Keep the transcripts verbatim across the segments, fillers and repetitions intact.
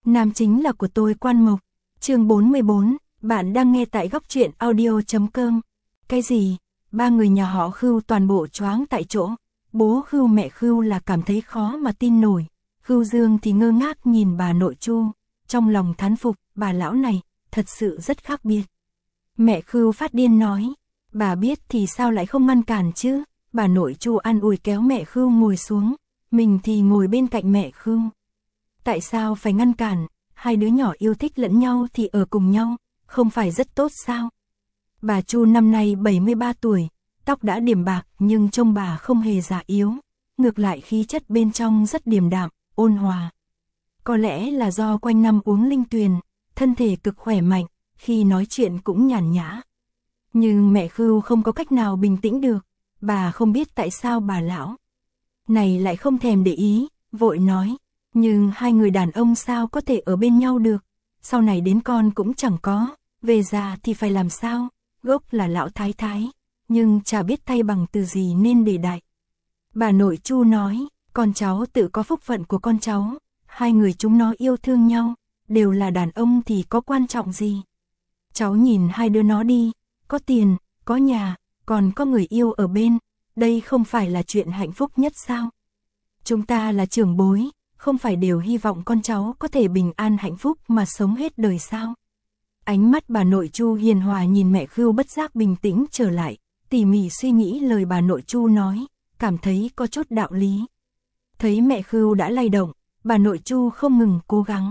Nam chính là của tôi Quan Mộc. Chương bốn mươi bốn, bạn đang nghe tại góc truyện audio chấm com. Cái gì? Ba người nhà họ Khưu toàn bộ choáng tại chỗ. Bố Khưu mẹ Khưu là cảm thấy khó mà tin nổi. Khưu Dương thì ngơ ngác nhìn bà nội Chu, trong lòng thán phục, bà lão này thật sự rất khác biệt. Mẹ Khưu phát điên nói, bà biết thì sao lại không ngăn cản chứ? Bà nội Chu an ủi kéo mẹ Khưu ngồi xuống, mình thì ngồi bên cạnh mẹ Khưu. Tại sao phải ngăn cản? Hai đứa nhỏ yêu thích lẫn nhau thì ở cùng nhau, không phải rất tốt sao? Bà Chu năm nay bảy mươi ba tuổi, tóc đã điểm bạc nhưng trông bà không hề già yếu, ngược lại khí chất bên trong rất điềm đạm, ôn hòa. Có lẽ là do quanh năm uống linh tuyền, thân thể cực khỏe mạnh, khi nói chuyện cũng nhàn nhã. Nhưng mẹ Khưu không có cách nào bình tĩnh được, bà không biết tại sao bà lão này lại không thèm để ý, vội nói, nhưng hai người đàn ông sao có thể ở bên nhau được, sau này đến con cũng chẳng có, về già thì phải làm sao, gốc là lão thái thái, nhưng chả biết thay bằng từ gì nên để đại. Bà nội Chu nói, con cháu tự có phúc phận của con cháu, hai người chúng nó yêu thương nhau, đều là đàn ông thì có quan trọng gì. Cháu nhìn hai đứa nó đi, có tiền, có nhà, còn có người yêu ở bên, đây không phải là chuyện hạnh phúc nhất sao? Chúng ta là trưởng bối, không phải đều hy vọng con cháu có thể bình an hạnh phúc mà sống hết đời sao? Ánh mắt bà nội Chu hiền hòa nhìn mẹ Khưu bất giác bình tĩnh trở lại, tỉ mỉ suy nghĩ lời bà nội Chu nói, cảm thấy có chút đạo lý. Thấy mẹ Khưu đã lay động, bà nội Chu không ngừng cố gắng.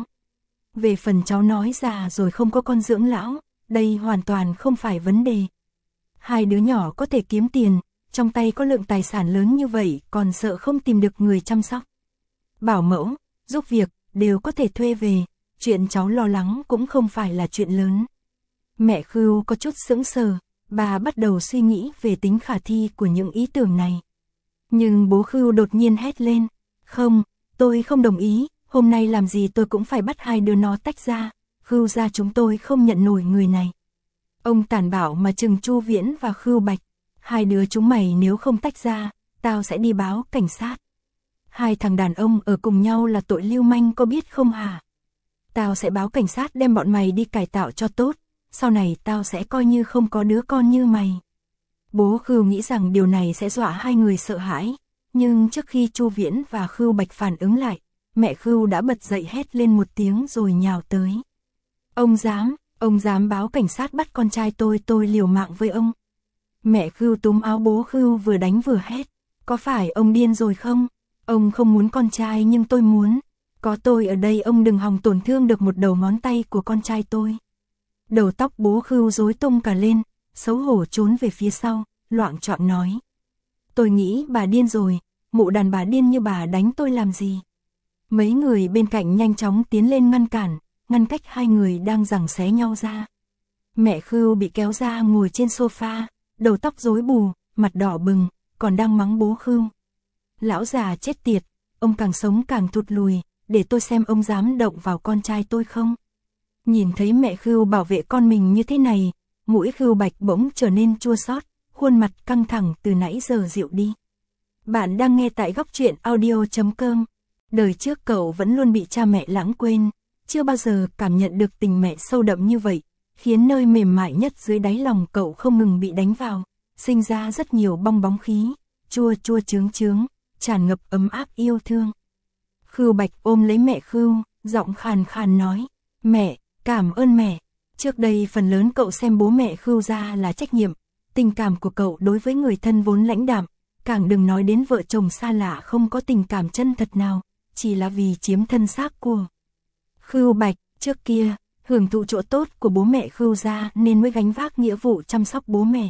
Về phần cháu nói già rồi không có con dưỡng lão, đây hoàn toàn không phải vấn đề. Hai đứa nhỏ có thể kiếm tiền, trong tay có lượng tài sản lớn như vậy còn sợ không tìm được người chăm sóc. Bảo mẫu, giúp việc, đều có thể thuê về, chuyện cháu lo lắng cũng không phải là chuyện lớn. Mẹ Khưu có chút sững sờ, bà bắt đầu suy nghĩ về tính khả thi của những ý tưởng này. Nhưng bố Khưu đột nhiên hét lên, không, tôi không đồng ý, hôm nay làm gì tôi cũng phải bắt hai đứa nó tách ra, Khưu gia chúng tôi không nhận nổi người này. Ông tàn bạo mà trừng Chu Viễn và Khưu Bạch, hai đứa chúng mày nếu không tách ra, tao sẽ đi báo cảnh sát. Hai thằng đàn ông ở cùng nhau là tội lưu manh có biết không hả? Tao sẽ báo cảnh sát đem bọn mày đi cải tạo cho tốt, sau này tao sẽ coi như không có đứa con như mày. Bố Khưu nghĩ rằng điều này sẽ dọa hai người sợ hãi, nhưng trước khi Chu Viễn và Khưu Bạch phản ứng lại, mẹ Khưu đã bật dậy hét lên một tiếng rồi nhào tới. Ông dám, ông dám báo cảnh sát bắt con trai tôi, tôi liều mạng với ông. Mẹ Khưu túm áo bố Khưu vừa đánh vừa hét, có phải ông điên rồi không? Ông không muốn con trai nhưng tôi muốn. Có tôi ở đây ông đừng hòng tổn thương được một đầu ngón tay của con trai tôi. Đầu tóc bố Khưu rối tung cả lên, xấu hổ trốn về phía sau, loạng choạng nói. Tôi nghĩ bà điên rồi, mụ đàn bà điên như bà đánh tôi làm gì? Mấy người bên cạnh nhanh chóng tiến lên ngăn cản, ngăn cách hai người đang giằng xé nhau ra. Mẹ Khưu bị kéo ra ngồi trên sofa, đầu tóc rối bù, mặt đỏ bừng, còn đang mắng bố Khưu. Lão già chết tiệt, ông càng sống càng thụt lùi, để tôi xem ông dám động vào con trai tôi không. Nhìn thấy mẹ Khưu bảo vệ con mình như thế này, mũi Khưu Bạch bỗng trở nên chua xót, khuôn mặt căng thẳng từ nãy giờ dịu đi. Bạn đang nghe tại góc truyện audio chấm com. Đời trước cậu vẫn luôn bị cha mẹ lãng quên, chưa bao giờ cảm nhận được tình mẹ sâu đậm như vậy, khiến nơi mềm mại nhất dưới đáy lòng cậu không ngừng bị đánh vào, sinh ra rất nhiều bong bóng khí, chua chua chướng chướng, tràn ngập ấm áp yêu thương. Khưu Bạch ôm lấy mẹ Khưu, giọng khàn khàn nói, mẹ, cảm ơn mẹ. Trước đây phần lớn cậu xem bố mẹ Khưu gia là trách nhiệm, tình cảm của cậu đối với người thân vốn lãnh đạm, càng đừng nói đến vợ chồng xa lạ không có tình cảm chân thật nào, chỉ là vì chiếm thân xác của Khưu Bạch. Trước kia, hưởng thụ chỗ tốt của bố mẹ Khưu gia nên mới gánh vác nghĩa vụ chăm sóc bố mẹ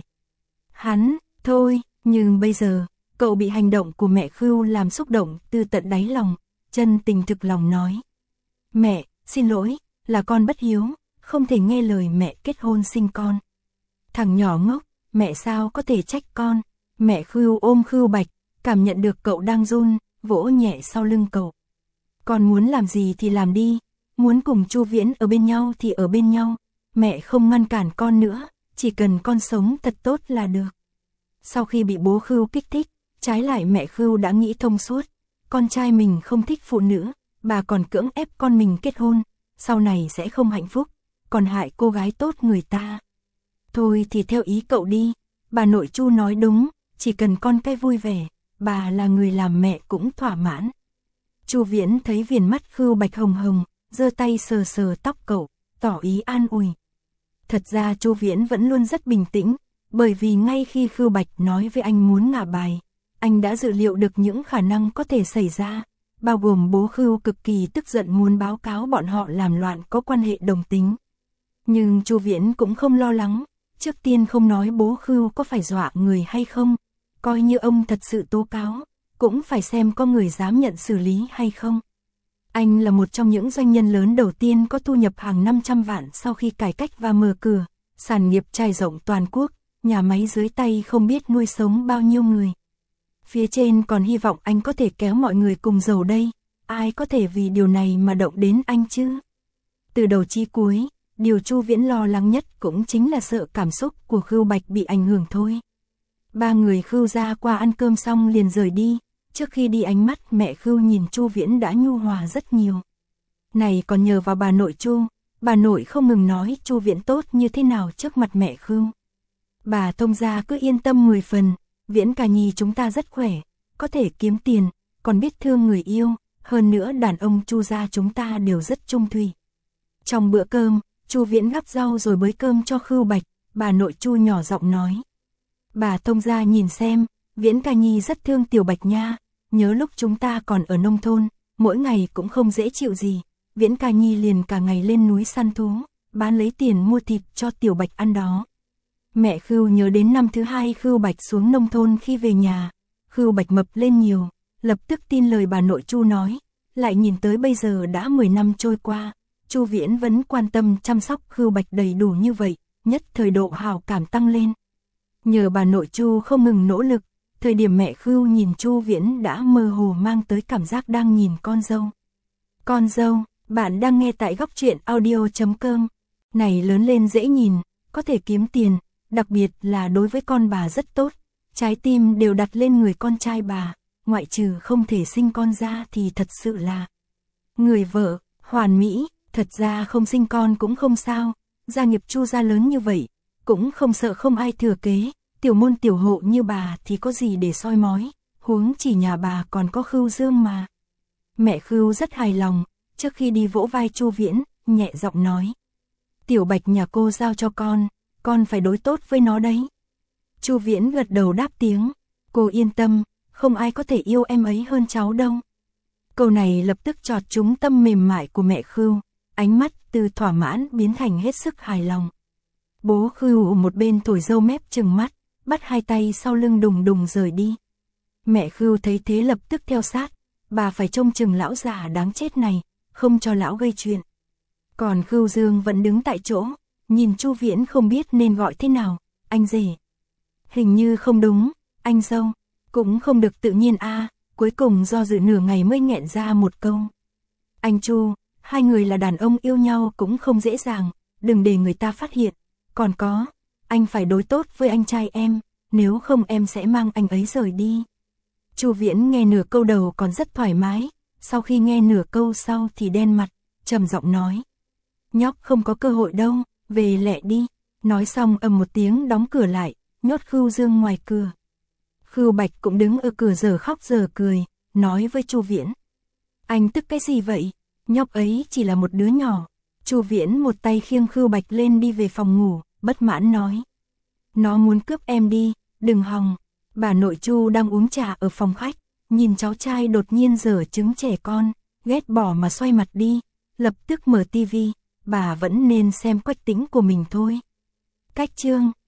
hắn, thôi, nhưng bây giờ, cậu bị hành động của mẹ Khưu làm xúc động từ tận đáy lòng, chân tình thực lòng nói. Mẹ, xin lỗi, là con bất hiếu, không thể nghe lời mẹ kết hôn sinh con. Thằng nhỏ ngốc, mẹ sao có thể trách con. Mẹ Khưu ôm Khưu Bạch, cảm nhận được cậu đang run, vỗ nhẹ sau lưng cậu. Con muốn làm gì thì làm đi, muốn cùng Chu Viễn ở bên nhau thì ở bên nhau, mẹ không ngăn cản con nữa, chỉ cần con sống thật tốt là được. Sau khi bị bố Khưu kích thích, trái lại mẹ Khưu đã nghĩ thông suốt, con trai mình không thích phụ nữ, bà còn cưỡng ép con mình kết hôn, sau này sẽ không hạnh phúc, còn hại cô gái tốt người ta. Thôi thì theo ý cậu đi, bà nội Chu nói đúng, chỉ cần con cái vui vẻ, bà là người làm mẹ cũng thỏa mãn. Chu Viễn thấy viền mắt Khưu Bạch hồng hồng, giơ tay sờ sờ tóc cậu, tỏ ý an ủi. Thật ra Chu Viễn vẫn luôn rất bình tĩnh, bởi vì ngay khi Khưu Bạch nói với anh muốn ngả bài, anh đã dự liệu được những khả năng có thể xảy ra, bao gồm bố Khưu cực kỳ tức giận muốn báo cáo bọn họ làm loạn có quan hệ đồng tính. Nhưng Chu Viễn cũng không lo lắng, trước tiên không nói bố Khưu có phải dọa người hay không, coi như ông thật sự tố cáo, cũng phải xem có người dám nhận xử lý hay không. Anh là một trong những doanh nhân lớn đầu tiên có thu nhập hàng năm trăm vạn sau khi cải cách và mở cửa, sản nghiệp trải rộng toàn quốc, nhà máy dưới tay không biết nuôi sống bao nhiêu người. Phía trên còn hy vọng anh có thể kéo mọi người cùng giàu đây, ai có thể vì điều này mà động đến anh chứ? Từ đầu chí cuối, điều Chu Viễn lo lắng nhất cũng chính là sợ cảm xúc của Khưu Bạch bị ảnh hưởng thôi. Ba người Khưu ra qua ăn cơm xong liền rời đi, trước khi đi ánh mắt mẹ Khưu nhìn Chu Viễn đã nhu hòa rất nhiều. Này còn nhờ vào bà nội Chu, bà nội không ngừng nói Chu Viễn tốt như thế nào trước mặt mẹ Khưu. Bà thông gia cứ yên tâm mười phần, Viễn ca nhi chúng ta rất khỏe, có thể kiếm tiền, còn biết thương người yêu, hơn nữa đàn ông Chu gia chúng ta đều rất trung thủy. Trong bữa cơm, Chu Viễn gắp rau rồi bới cơm cho Khưu Bạch, bà nội Chu nhỏ giọng nói. Bà thông gia nhìn xem, Viễn ca nhi rất thương Tiểu Bạch nha, nhớ lúc chúng ta còn ở nông thôn, mỗi ngày cũng không dễ chịu gì, Viễn ca nhi liền cả ngày lên núi săn thú, bán lấy tiền mua thịt cho Tiểu Bạch ăn đó. Mẹ Khưu nhớ đến năm thứ hai Khưu Bạch xuống nông thôn khi về nhà, Khưu Bạch mập lên nhiều, lập tức tin lời bà nội Chu nói, lại nhìn tới bây giờ đã mười năm trôi qua, Chu Viễn vẫn quan tâm chăm sóc Khưu Bạch đầy đủ như vậy, nhất thời độ hảo cảm tăng lên. Nhờ bà nội Chu không ngừng nỗ lực, thời điểm mẹ Khưu nhìn Chu Viễn đã mơ hồ mang tới cảm giác đang nhìn con dâu. Con dâu, bạn đang nghe tại góc truyện audio chấm com. Này lớn lên dễ nhìn, có thể kiếm tiền, đặc biệt là đối với con bà rất tốt, trái tim đều đặt lên người con trai bà, ngoại trừ không thể sinh con ra thì thật sự là người vợ, hoàn mỹ, thật ra không sinh con cũng không sao, gia nghiệp Chu gia lớn như vậy, cũng không sợ không ai thừa kế, tiểu môn tiểu hộ như bà thì có gì để soi mói, huống chỉ nhà bà còn có Khưu Dương mà. Mẹ Khưu rất hài lòng, trước khi đi vỗ vai Chu Viễn, nhẹ giọng nói. Tiểu Bạch nhà cô giao cho con, con phải đối tốt với nó đấy. Chu Viễn gật đầu đáp tiếng, cô yên tâm, không ai có thể yêu em ấy hơn cháu đâu. Câu này lập tức chọt trúng tâm mềm mại của mẹ Khưu, ánh mắt từ thỏa mãn biến thành hết sức hài lòng. Bố Khưu ở một bên thổi râu mép trừng mắt, bắt hai tay sau lưng đùng đùng rời đi. Mẹ Khưu thấy thế lập tức theo sát, bà phải trông chừng lão già đáng chết này, không cho lão gây chuyện. Còn Khưu Dương vẫn đứng tại chỗ, nhìn Chu Viễn không biết nên gọi thế nào, anh rể. Hình như không đúng, anh dâu, cũng không được tự nhiên a. Cuối cùng do dự nửa ngày mới nghẹn ra một câu. Anh Chu, hai người là đàn ông yêu nhau cũng không dễ dàng, đừng để người ta phát hiện. Còn có, anh phải đối tốt với anh trai em, nếu không em sẽ mang anh ấy rời đi. Chu Viễn nghe nửa câu đầu còn rất thoải mái, sau khi nghe nửa câu sau thì đen mặt, trầm giọng nói. Nhóc không có cơ hội đâu, về lẹ đi. Nói xong ầm một tiếng đóng cửa lại, nhốt Khưu Dương ngoài cửa. Khưu Bạch cũng đứng ở cửa giờ khóc giờ cười, nói với Chu Viễn. Anh tức cái gì vậy? Nhóc ấy chỉ là một đứa nhỏ. Chu Viễn một tay khiêng Khưu Bạch lên đi về phòng ngủ, bất mãn nói. Nó muốn cướp em đi, đừng hòng. Bà nội Chu đang uống trà ở phòng khách, nhìn cháu trai đột nhiên giở trứng trẻ con, ghét bỏ mà xoay mặt đi, lập tức mở tivi, bà vẫn nên xem Quách Tĩnh của mình thôi. Cách chương